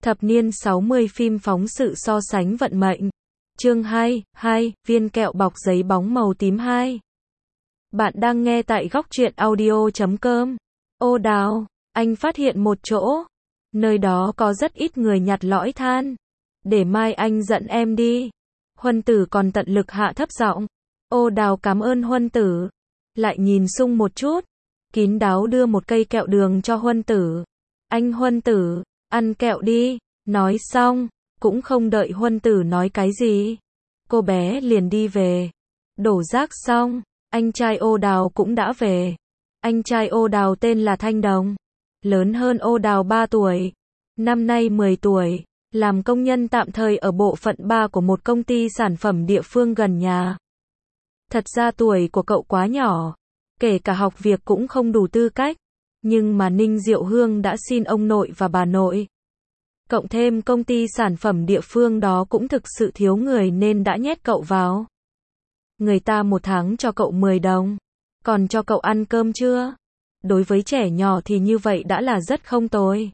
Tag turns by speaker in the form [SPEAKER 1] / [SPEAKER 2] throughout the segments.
[SPEAKER 1] Thập niên 60 phim phóng sự so sánh vận mệnh. Chương 2, viên kẹo bọc giấy bóng màu tím 2. Bạn đang nghe tại góc truyện audio.com. Ô Đào, anh phát hiện một chỗ. Nơi đó có rất ít người nhặt lõi than. Để mai anh dẫn em đi. Huân Tử còn tận lực hạ thấp giọng. Ô Đào cảm ơn Huân Tử. Lại nhìn Sung một chút. Kín đáo đưa một cây kẹo đường cho Huân Tử. Anh Huân Tử, ăn kẹo đi. Nói xong, cũng không đợi Huân Tử nói cái gì. Cô bé liền đi về. Đổ rác xong, anh trai Ô Đào cũng đã về. Anh trai Ô Đào tên là Thanh Đồng. Lớn hơn Ô Đào 3 tuổi. Năm nay 10 tuổi. Làm công nhân tạm thời ở bộ phận 3 của một công ty sản phẩm địa phương gần nhà. Thật ra tuổi của cậu quá nhỏ. Kể cả học việc cũng không đủ tư cách. Nhưng mà Ninh Diệu Hương đã xin ông nội và bà nội. Cộng thêm công ty sản phẩm địa phương đó cũng thực sự thiếu người nên đã nhét cậu vào. Người ta một tháng cho cậu 10 đồng. Còn cho cậu ăn cơm chưa? Đối với trẻ nhỏ thì như vậy đã là rất không tồi.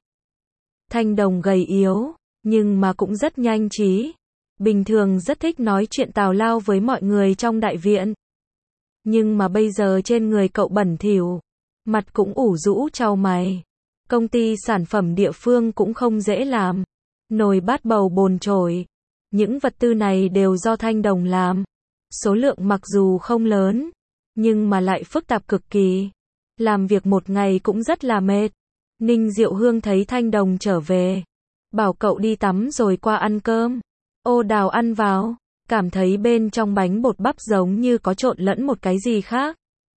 [SPEAKER 1] Thanh Đồng gầy yếu, nhưng mà cũng rất nhanh trí. Bình thường rất thích nói chuyện tào lao với mọi người trong đại viện. Nhưng mà bây giờ trên người cậu bẩn thỉu. Mặt cũng ủ rũ trao mày. Công ty sản phẩm địa phương cũng không dễ làm. Nồi bát bầu bồn chổi. Những vật tư này đều do Thanh Đồng làm. Số lượng mặc dù không lớn, nhưng mà lại phức tạp cực kỳ. Làm việc một ngày cũng rất là mệt. Ninh Diệu Hương thấy Thanh Đồng trở về. Bảo cậu đi tắm rồi qua ăn cơm. Ô Đào ăn vào. Cảm thấy bên trong bánh bột bắp giống như có trộn lẫn một cái gì khác.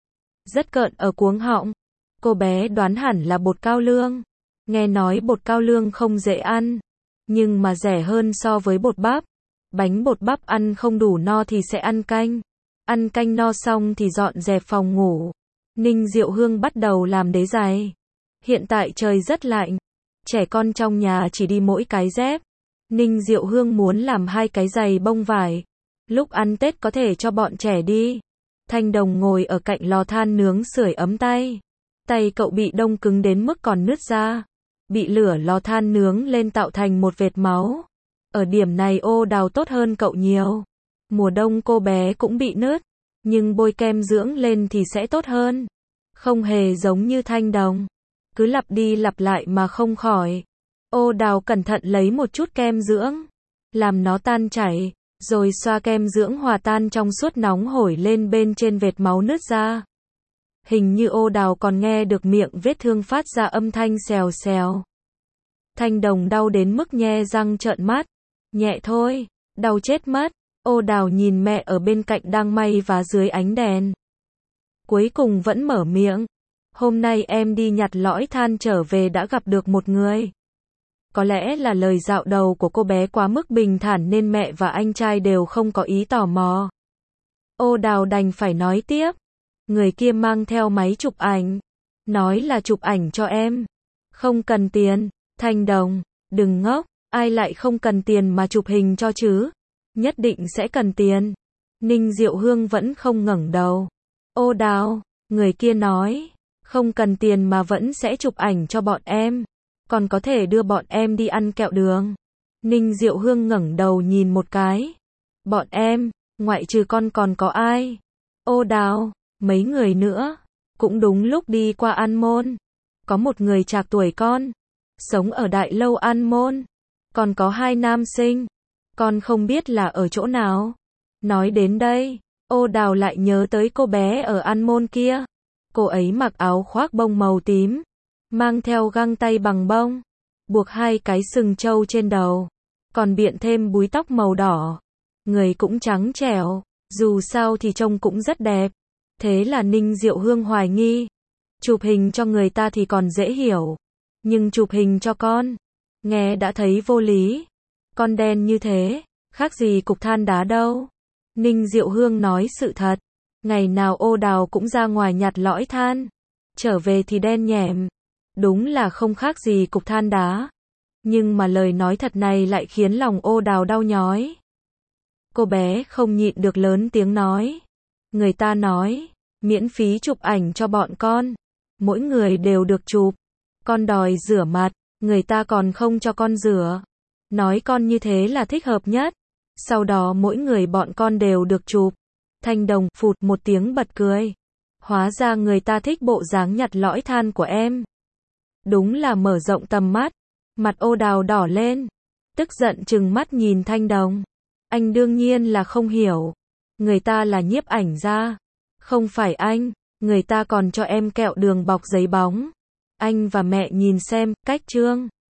[SPEAKER 1] Rất cợn ở cuống họng. Cô bé đoán hẳn là bột cao lương. Nghe nói bột cao lương không dễ ăn. Nhưng mà rẻ hơn so với bột bắp. Bánh bột bắp ăn không đủ no thì sẽ ăn canh. Ăn canh no xong thì dọn dẹp phòng ngủ. Ninh Diệu Hương bắt đầu làm đế giày. Hiện tại trời rất lạnh. Trẻ con trong nhà chỉ đi mỗi cái dép. Ninh Diệu Hương muốn làm 2 cái giày bông vải. Lúc ăn Tết có thể cho bọn trẻ đi. Thanh Đồng ngồi ở cạnh lò than nướng sưởi ấm tay. Tay cậu bị đông cứng đến mức còn nứt ra. Bị lửa lò than nướng lên tạo thành một vệt máu. Ở điểm này Ô Đào tốt hơn cậu nhiều. Mùa đông cô bé cũng bị nứt. Nhưng bôi kem dưỡng lên thì sẽ tốt hơn. Không hề giống như Thanh Đồng. Cứ lặp đi lặp lại mà không khỏi. Ô Đào cẩn thận lấy một chút kem dưỡng. Làm nó tan chảy. Rồi xoa kem dưỡng hòa tan trong suốt nóng hổi lên bên trên vệt máu nứt ra. Hình như Ô Đào còn nghe được miệng vết thương phát ra âm thanh xèo xèo. Thanh Đồng đau đến mức nhe răng trợn mắt. Nhẹ thôi, đau chết mất. Ô Đào nhìn mẹ ở bên cạnh đang may vá dưới ánh đèn. Cuối cùng vẫn mở miệng. Hôm nay em đi nhặt lõi than trở về đã gặp được một người. Có lẽ là lời dạo đầu của cô bé quá mức bình thản nên mẹ và anh trai đều không có ý tò mò. Ô Đào đành phải nói tiếp. Người kia mang theo máy chụp ảnh. Nói là chụp ảnh cho em. Không cần tiền. Thanh Đồng, đừng ngốc. Ai lại không cần tiền mà chụp hình cho chứ? Nhất định sẽ cần tiền. Ninh Diệu Hương vẫn không ngẩng đầu. Ô Đào, người kia nói. Không cần tiền mà vẫn sẽ chụp ảnh cho bọn em. Còn có thể đưa bọn em đi ăn kẹo đường. Ninh Diệu Hương ngẩng đầu nhìn một cái. Bọn em, ngoại trừ con còn có ai? Ô Đào, mấy người nữa. Cũng đúng lúc đi qua An Môn. Có một người trạc tuổi con. Sống ở Đại Lâu An Môn. Còn có 2 nam sinh. Con không biết là ở chỗ nào. Nói đến đây, Ô Đào lại nhớ tới cô bé ở An Môn kia. Cô ấy mặc áo khoác bông màu tím. Mang theo găng tay bằng bông. Buộc 2 cái sừng trâu trên đầu. Còn biện thêm búi tóc màu đỏ. Người cũng trắng trẻo. Dù sao thì trông cũng rất đẹp. Thế là Ninh Diệu Hương hoài nghi. Chụp hình cho người ta thì còn dễ hiểu. Nhưng chụp hình cho con. Nghe đã thấy vô lý. Con đen như thế. Khác gì cục than đá đâu. Ninh Diệu Hương nói sự thật. Ngày nào Ô Đào cũng ra ngoài nhặt lõi than. Trở về thì đen nhẻm. Đúng là không khác gì cục than đá. Nhưng mà lời nói thật này lại khiến lòng Ô Đào đau nhói. Cô bé không nhịn được lớn tiếng nói. Người ta nói, miễn phí chụp ảnh cho bọn con. Mỗi người đều được chụp. Con đòi rửa mặt. Người ta còn không cho con rửa. Nói con như thế là thích hợp nhất. Sau đó mỗi người bọn con đều được chụp. Thanh Đồng phụt một tiếng bật cười. Hóa ra người ta thích bộ dáng nhặt lõi than của em. Đúng là mở rộng tầm mắt. Mặt Ô Đào đỏ lên. Tức giận trừng mắt nhìn Thanh Đồng. Anh đương nhiên là không hiểu. Người ta là nhiếp ảnh gia. Không phải anh. Người ta còn cho em kẹo đường bọc giấy bóng. Anh và mẹ nhìn xem, cách trương.